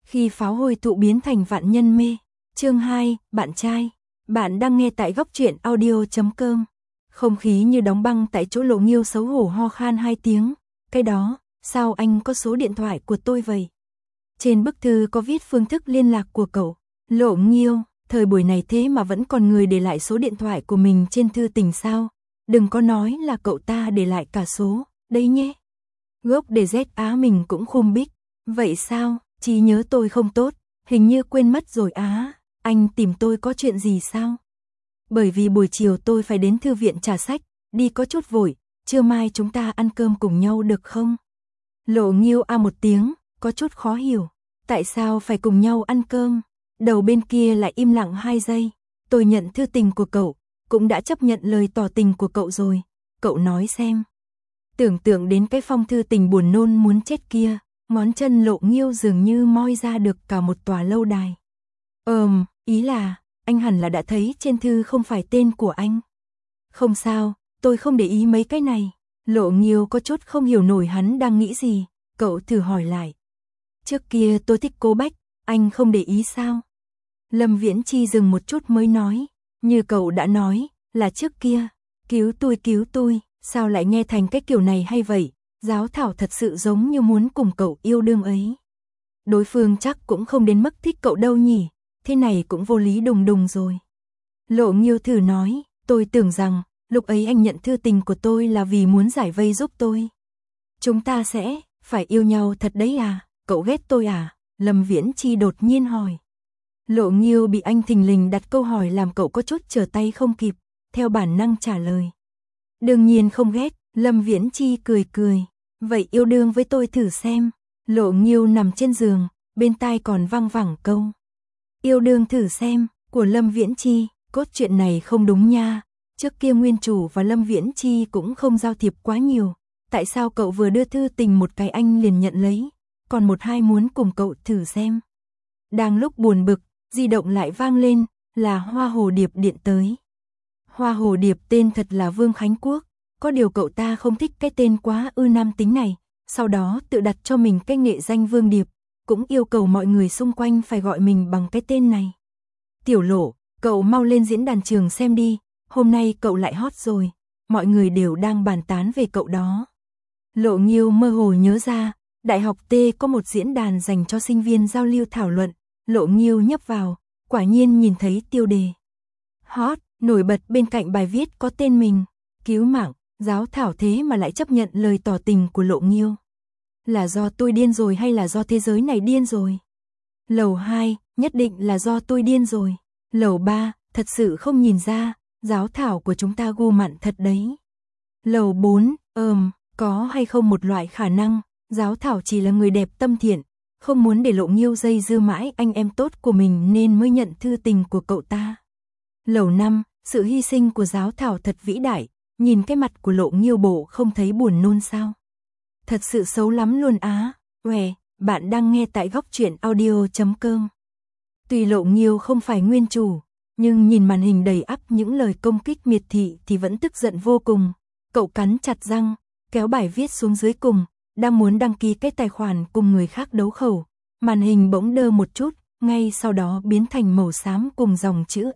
Khi pháo hôi tụ biến thành vạn nhân mê. Chương 2, bạn trai. Bạn đang nghe tại góc truyện audio.com. Không khí như đóng băng tại chỗ. Lộ Nghiêu xấu hổ ho khan 2 tiếng. Cái đó, sao anh có số điện thoại của tôi vậy? Trên bức thư có viết phương thức liên lạc của cậu. Lộ Nghiêu, thời buổi này thế mà vẫn còn người để lại số điện thoại của mình trên thư tình sao? Đừng có nói là cậu ta để lại cả số, đấy nhé. Gốc để Z á, mình cũng khum bích. Vậy sao, trí nhớ tôi không tốt, hình như quên mất rồi á. Anh tìm tôi có chuyện gì sao? Bởi vì buổi chiều tôi phải đến thư viện trả sách, đi có chút vội, trưa mai chúng ta ăn cơm cùng nhau được không? Lộ Nghiêu a một tiếng, có chút khó hiểu. Tại sao phải cùng nhau ăn cơm? Đầu bên kia lại im lặng 2 giây. Tôi nhận thư tình của cậu, cũng đã chấp nhận lời tỏ tình của cậu rồi. Cậu nói xem. Tưởng tượng đến cái phong thư tình buồn nôn muốn chết kia, ngón chân Lộ Nghiêu dường như moi ra được cả một tòa lâu đài. Ý là, anh hẳn là đã thấy trên thư không phải tên của anh. Không sao, tôi không để ý mấy cái này. Lộ Nghiêu có chút không hiểu nổi hắn đang nghĩ gì, cậu thử hỏi lại. Trước kia tôi thích cô Bách, anh không để ý sao? Lâm Viễn Chi dừng một chút mới nói, như cậu đã nói, là trước kia, cứu tôi, sao lại nghe thành cái kiểu này hay vậy? Giáo thảo thật sự giống như muốn cùng cậu yêu đương ấy. Đối phương chắc cũng không đến mức thích cậu đâu nhỉ, thế này cũng vô lý đùng đùng rồi. Lộ Nghiêu thử nói, tôi tưởng rằng, lúc ấy anh nhận thư tình của tôi là vì muốn giải vây giúp tôi. Chúng ta sẽ, phải yêu nhau thật đấy à, cậu ghét tôi à? Lâm Viễn Chi đột nhiên hỏi. Lộ Nghiêu bị anh thình lình đặt câu hỏi làm cậu có chút trở tay không kịp, theo bản năng trả lời. Đương nhiên không ghét, Lâm Viễn Chi cười cười. Vậy yêu đương với tôi thử xem. Lộ Nghiêu nằm trên giường, bên tai còn văng vẳng câu. Yêu đương thử xem, của Lâm Viễn Chi, cốt truyện này không đúng nha. Trước kia nguyên chủ và Lâm Viễn Chi cũng không giao thiệp quá nhiều. Tại sao cậu vừa đưa thư tình một cái anh liền nhận lấy, còn một hai muốn cùng cậu thử xem. Đang lúc buồn bực, di động lại vang lên, là Hoa Hồ Điệp điện tới. Hoa Hồ Điệp tên thật là Vương Khánh Quốc, có điều cậu ta không thích cái tên quá nam tính này, sau đó tự đặt cho mình cái nghệ danh Vương Điệp, cũng yêu cầu mọi người xung quanh phải gọi mình bằng cái tên này. Tiểu Lộ, cậu mau lên diễn đàn trường xem đi, hôm nay cậu lại hot rồi, mọi người đều đang bàn tán về cậu đó. Lộ Nghiêu mơ hồ nhớ ra, Đại học T có một diễn đàn dành cho sinh viên giao lưu thảo luận. Lộ Nghiêu nhấp vào, quả nhiên nhìn thấy tiêu đề hot, nổi bật bên cạnh bài viết có tên mình, cứu mạng, giáo thảo thế mà lại chấp nhận lời tỏ tình của Lộ Nghiêu. Là do tôi điên rồi hay là do thế giới này điên rồi? Lầu 2, nhất định là do tôi điên rồi. Lầu 3, thật sự không nhìn ra, giáo thảo của chúng ta gu mặn thật đấy. Lầu 4, có hay không một loại khả năng, giáo thảo chỉ là người đẹp tâm thiện, không muốn để Lộ Nghiêu dây dưa mãi anh em tốt của mình nên mới nhận thư tình của cậu ta. Lầu 5, sự hy sinh của giáo thảo thật vĩ đại, nhìn cái mặt của Lộ Nghiêu bộ không thấy buồn nôn sao? Thật sự xấu lắm luôn á. Bạn đang nghe tại góc truyện audio.com. Tuy Lộ Nghiêu không phải nguyên chủ, nhưng nhìn màn hình đầy ắp những lời công kích miệt thị thì vẫn tức giận vô cùng. Cậu cắn chặt răng, kéo bài viết xuống dưới cùng, đang muốn đăng ký cái tài khoản cùng người khác đấu khẩu. Màn hình bỗng đơ một chút, ngay sau đó biến thành màu xám cùng dòng chữ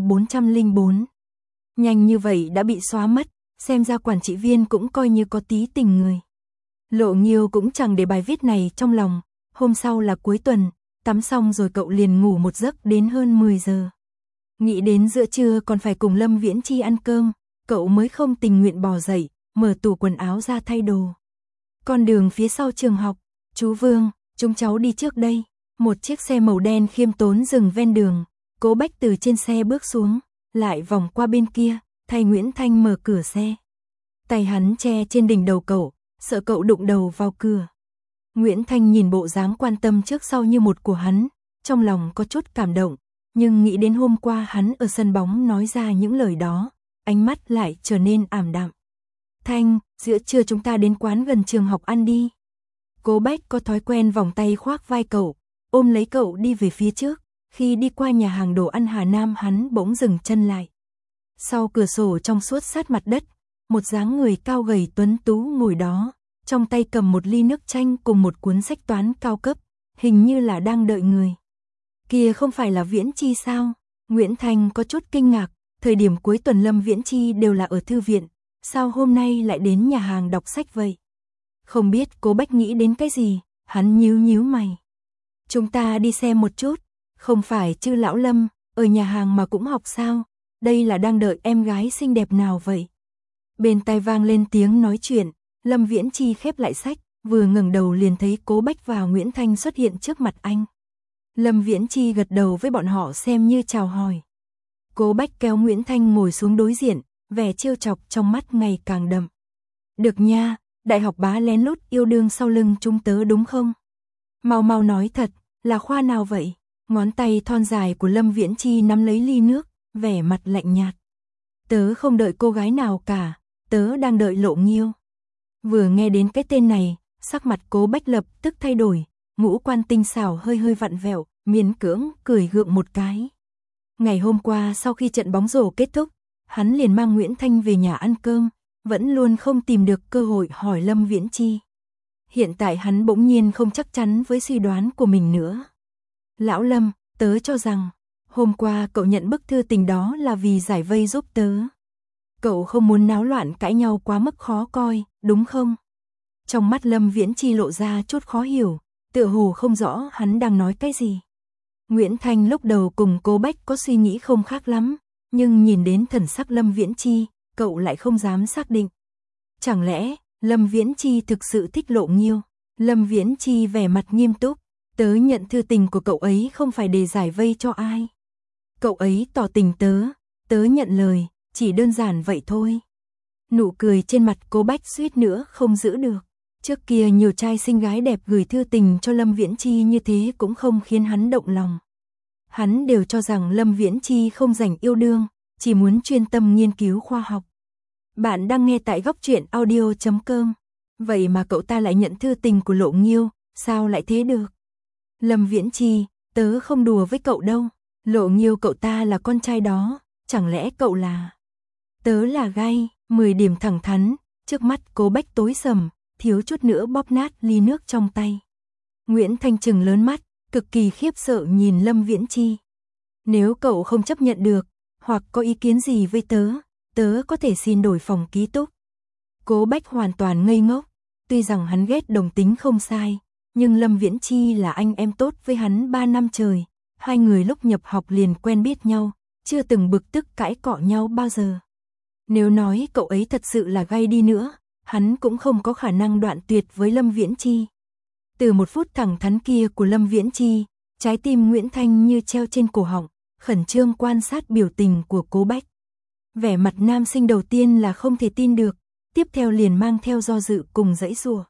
R404. Nhanh như vậy đã bị xóa mất, xem ra quản trị viên cũng coi như có tí tình người. Lộ Nghiêu cũng chẳng để bài viết này trong lòng, hôm sau là cuối tuần, tắm xong rồi cậu liền ngủ một giấc đến hơn 10 giờ. Nghĩ đến giữa trưa còn phải cùng Lâm Viễn Chi ăn cơm, cậu mới không tình nguyện bò dậy, mở tủ quần áo ra thay đồ. Con đường phía sau trường học, chú Vương, chúng cháu đi trước đây. Một chiếc xe màu đen khiêm tốn dừng ven đường, Cố Bách từ trên xe bước xuống, lại vòng qua bên kia, thay Nguyễn Thanh mở cửa xe. Tay hắn che trên đỉnh đầu cậu, sợ cậu đụng đầu vào cửa. Nguyễn Thanh nhìn bộ dáng quan tâm trước sau như một của hắn, trong lòng có chút cảm động, nhưng nghĩ đến hôm qua hắn ở sân bóng nói ra những lời đó, ánh mắt lại trở nên ảm đạm. Thanh, giữa trưa chúng ta đến quán gần trường học ăn đi. Cố Bách có thói quen vòng tay khoác vai cậu, ôm lấy cậu đi về phía trước, khi đi qua nhà hàng đồ ăn Hà Nam hắn bỗng dừng chân lại. Sau cửa sổ trong suốt sát mặt đất, một dáng người cao gầy tuấn tú ngồi đó, trong tay cầm một ly nước chanh cùng một cuốn sách toán cao cấp, hình như là đang đợi người. Kia không phải là Viễn Chi sao? Nguyễn Thanh có chút kinh ngạc, thời điểm cuối tuần Lâm Viễn Chi đều là ở thư viện, sao hôm nay lại đến nhà hàng đọc sách vậy? Không biết Cố Bách nghĩ đến cái gì, hắn nhíu mày. Chúng ta đi xem một chút, không phải chứ lão Lâm, ở nhà hàng mà cũng học sao? Đây là đang đợi em gái xinh đẹp nào vậy? Bên tai vang lên tiếng nói chuyện, Lâm Viễn Chi khép lại sách, vừa ngẩng đầu liền thấy Cố Bách và Nguyễn Thanh xuất hiện trước mặt anh. Lâm Viễn Chi gật đầu với bọn họ xem như chào hỏi. Cố Bách kéo Nguyễn Thanh ngồi xuống đối diện, vẻ trêu chọc trong mắt ngày càng đậm. Được nha, đại học bá lén lút yêu đương sau lưng chúng tớ đúng không? Mau nói thật, là khoa nào vậy? Ngón tay thon dài của Lâm Viễn Chi nắm lấy ly nước, vẻ mặt lạnh nhạt. Tớ không đợi cô gái nào cả, tớ đang đợi Lộ Nghiêu. Vừa nghe đến cái tên này, sắc mặt Cố Bách lập tức thay đổi, ngũ quan tinh xảo hơi vặn vẹo, miễn cưỡng cười gượng một cái. Ngày hôm qua sau khi trận bóng rổ kết thúc, hắn liền mang Nguyễn Thanh về nhà ăn cơm, vẫn luôn không tìm được cơ hội hỏi Lâm Viễn Chi. Hiện tại hắn bỗng nhiên không chắc chắn với suy đoán của mình nữa. Lão Lâm, tớ cho rằng, hôm qua cậu nhận bức thư tình đó là vì giải vây giúp tớ. Cậu không muốn náo loạn cãi nhau quá mức khó coi, đúng không? Trong mắt Lâm Viễn Chi lộ ra chút khó hiểu, tựa hồ không rõ hắn đang nói cái gì. Nguyễn Thanh lúc đầu cùng Cố Bách có suy nghĩ không khác lắm, nhưng nhìn đến thần sắc Lâm Viễn Chi, cậu lại không dám xác định. Chẳng lẽ, Lâm Viễn Chi thực sự thích Lộ Nghiêu? Lâm Viễn Chi vẻ mặt nghiêm túc, tớ nhận thư tình của cậu ấy không phải để giải vây cho ai. Cậu ấy tỏ tình tớ nhận lời, chỉ đơn giản vậy thôi. Nụ cười trên mặt Cố Bách suýt nữa không giữ được. Trước kia nhiều trai xinh gái đẹp gửi thư tình cho Lâm Viễn Chi như thế cũng không khiến hắn động lòng. Hắn đều cho rằng Lâm Viễn Chi không rảnh yêu đương, chỉ muốn chuyên tâm nghiên cứu khoa học. Bạn đang nghe tại góc truyện audio.com. Vậy mà cậu ta lại nhận thư tình của Lộ Nghiêu, sao lại thế được? Lâm Viễn Chi, tớ không đùa với cậu đâu. Lộ Nghiêu cậu ta là con trai đó, chẳng lẽ cậu là... Tớ là gay, 10 điểm thẳng thắn, trước mắt Cố Bách tối sầm, thiếu chút nữa bóp nát ly nước trong tay. Nguyễn Thanh trừng lớn mắt, cực kỳ khiếp sợ nhìn Lâm Viễn Chi. Nếu cậu không chấp nhận được, hoặc có ý kiến gì với tớ có thể xin đổi phòng ký túc. Cố Bách hoàn toàn ngây ngốc, tuy rằng hắn ghét đồng tính không sai, nhưng Lâm Viễn Chi là anh em tốt với hắn 3 năm trời, hai người lúc nhập học liền quen biết nhau, chưa từng bực tức cãi cọ nhau bao giờ. Nếu nói cậu ấy thật sự là gay đi nữa, hắn cũng không có khả năng đoạn tuyệt với Lâm Viễn Chi. Từ một phút thẳng thắn kia của Lâm Viễn Chi, trái tim Nguyễn Thanh như treo trên cổ họng, khẩn trương quan sát biểu tình của Cố Bách. Vẻ mặt nam sinh đầu tiên là không thể tin được, tiếp theo liền mang theo do dự cùng giãy giụa.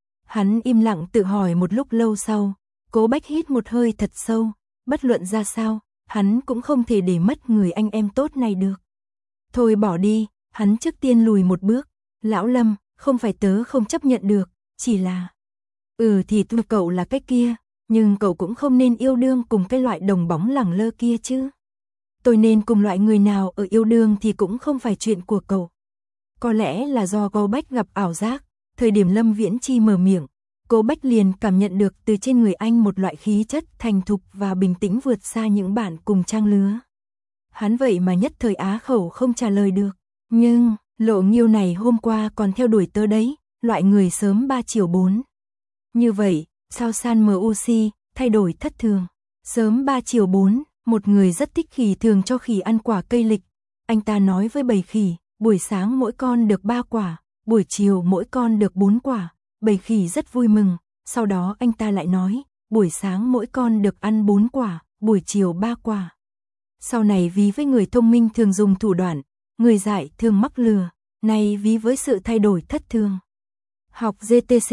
Hắn im lặng tự hỏi một lúc lâu sau, Cố Bách hít một hơi thật sâu, bất luận ra sao, hắn cũng không thể để mất người anh em tốt này được. Thôi bỏ đi, hắn trước tiên lùi một bước. Lão Lâm, không phải tớ không chấp nhận được, chỉ là... thì tụi cậu là cái kia, nhưng cậu cũng không nên yêu đương cùng cái loại đồng bóng lẳng lơ kia chứ. Tôi nên cùng loại người nào ở yêu đương thì cũng không phải chuyện của cậu. Có lẽ là do Cố Bách gặp ảo giác, thời điểm Lâm Viễn Chi mở miệng, Cố Bách liền cảm nhận được từ trên người anh một loại khí chất thành thục và bình tĩnh vượt xa những bạn cùng trang lứa. Hắn vậy mà nhất thời á khẩu không trả lời được, nhưng... Lộ Nghiêu này hôm qua còn theo đuổi tớ đấy, loại người sớm 3 chiều 4. Như vậy, sao San MUC, thay đổi thất thường. Sớm 3 chiều 4, một người rất thích khỉ thường cho khỉ ăn quả cây lịch. Anh ta nói với bầy khỉ, buổi sáng mỗi con được 3 quả, buổi chiều mỗi con được 4 quả. Bầy khỉ rất vui mừng, sau đó anh ta lại nói, buổi sáng mỗi con được ăn 4 quả, buổi chiều 3 quả. Sau này ví với người thông minh thường dùng thủ đoạn, người dại thường mắc lừa, này ví với sự thay đổi thất thường. Học GTC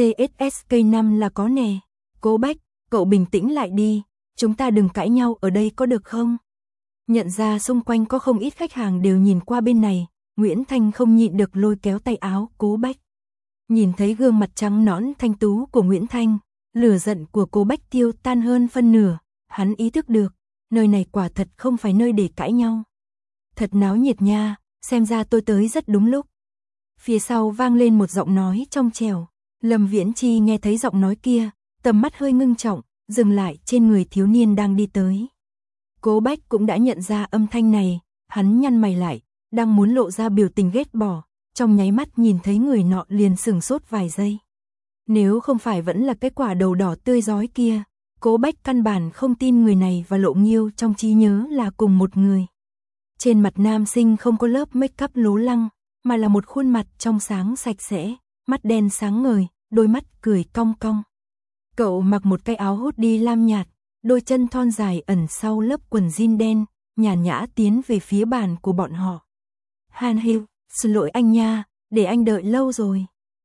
SSK5 là có nè. Cố Bách, cậu bình tĩnh lại đi, chúng ta đừng cãi nhau ở đây có được không? Nhận ra xung quanh có không ít khách hàng đều nhìn qua bên này, Nguyễn Thanh không nhịn được lôi kéo tay áo Cố Bách. Nhìn thấy gương mặt trắng nõn thanh tú của Nguyễn Thanh, lửa giận của Cố Bách tiêu tan hơn phân nửa, hắn ý thức được, nơi này quả thật không phải nơi để cãi nhau. Thật náo nhiệt nha, xem ra tôi tới rất đúng lúc. Phía sau vang lên một giọng nói trong trẻo. Lâm Viễn Chi nghe thấy giọng nói kia, tầm mắt hơi ngưng trọng, dừng lại trên người thiếu niên đang đi tới. Cố Bách cũng đã nhận ra âm thanh này, hắn nhăn mày lại, đang muốn lộ ra biểu tình ghét bỏ, trong nháy mắt nhìn thấy người nọ liền sửng sốt vài giây. Nếu không phải vẫn là cái quả đầu đỏ tươi rói kia, Cố Bách căn bản không tin người này và Lộ Nghiêu trong trí nhớ là cùng một người. Trên mặt nam sinh không có lớp make up lố lăng, mà là một khuôn mặt trong sáng sạch sẽ, mắt đen sáng ngời, đôi mắt cười cong cong. Cậu mặc một cái áo hoodie lam nhạt, đôi chân thon dài ẩn sau lớp quần jean đen, nhàn nhã tiến về phía bàn của bọn họ. Han Hill, xin lỗi anh nha, để anh đợi lâu rồi.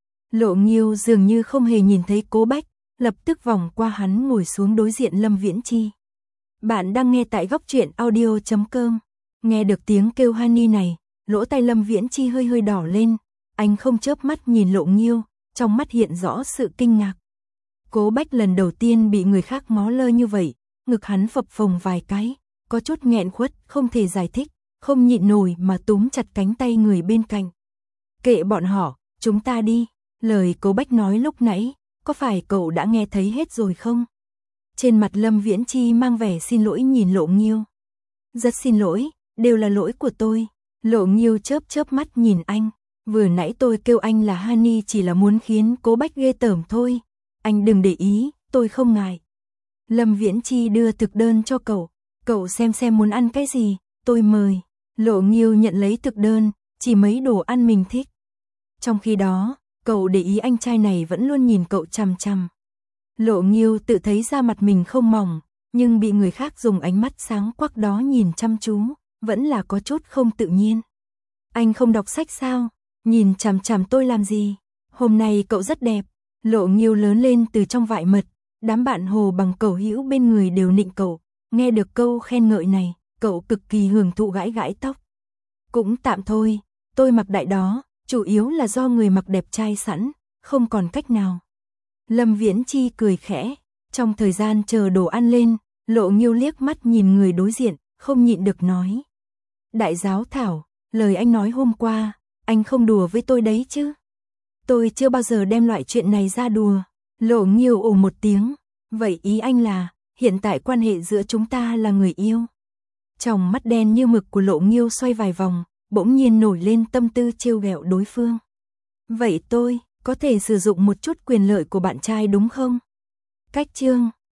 Lộ Nghiêu dường như không hề nhìn thấy Cố Bách, lập tức vòng qua hắn ngồi xuống đối diện Lâm Viễn Chi. Bạn đang nghe tại góc truyện audio.com. Nghe được tiếng kêu Honey này, lỗ tai Lâm Viễn Chi hơi hơi đỏ lên, anh không chớp mắt nhìn Lộ Nghiêu, trong mắt hiện rõ sự kinh ngạc. Cố Bách lần đầu tiên bị người khác ngó lơ như vậy, ngực hắn phập phồng vài cái, có chút nghẹn khuất, không thể giải thích, không nhịn nổi mà túm chặt cánh tay người bên cạnh. Kệ bọn họ, chúng ta đi, lời Cố Bách nói lúc nãy, có phải cậu đã nghe thấy hết rồi không? Trên mặt Lâm Viễn Chi mang vẻ xin lỗi nhìn Lộ Nghiêu. Rất xin lỗi, đều là lỗi của tôi. Lộ Nghiêu chớp chớp mắt nhìn anh, vừa nãy tôi kêu anh là Honey chỉ là muốn khiến Cố Bách ghê tởm thôi. Anh đừng để ý, tôi không ngại. Lâm Viễn Chi đưa thực đơn cho cậu xem muốn ăn cái gì, tôi mời. Lộ Nghiêu nhận lấy thực đơn, chỉ mấy đồ ăn mình thích. Trong khi đó, cậu để ý anh trai này vẫn luôn nhìn cậu chằm chằm. Lộ Nghiêu tự thấy da mặt mình không mỏng, nhưng bị người khác dùng ánh mắt sáng quắc đó nhìn chăm chú, vẫn là có chút không tự nhiên. Anh không đọc sách sao? Nhìn chằm chằm tôi làm gì? Hôm nay cậu rất đẹp. Lộ Nghiêu lớn lên từ trong vại mật, đám bạn Hồ Bằng Cẩu hữu bên người đều nịnh cậu, nghe được câu khen ngợi này, cậu cực kỳ hưởng thụ gãi gãi tóc. Cũng tạm thôi, tôi mặc đại đó, chủ yếu là do người mặc đẹp trai sẵn, không còn cách nào. Lâm Viễn Chi cười khẽ, trong thời gian chờ đồ ăn lên, Lộ Nghiêu liếc mắt nhìn người đối diện, không nhịn được nói. Đại giáo thảo, lời anh nói hôm qua, anh không đùa với tôi đấy chứ? Tôi chưa bao giờ đem loại chuyện này ra đùa. Lộ Nghiêu ồ một tiếng, vậy ý anh là, hiện tại quan hệ giữa chúng ta là người yêu. Trong mắt đen như mực của Lộ Nghiêu xoay vài vòng, bỗng nhiên nổi lên tâm tư trêu ghẹo đối phương. Vậy tôi, có thể sử dụng một chút quyền lợi của bạn trai đúng không? Cách chương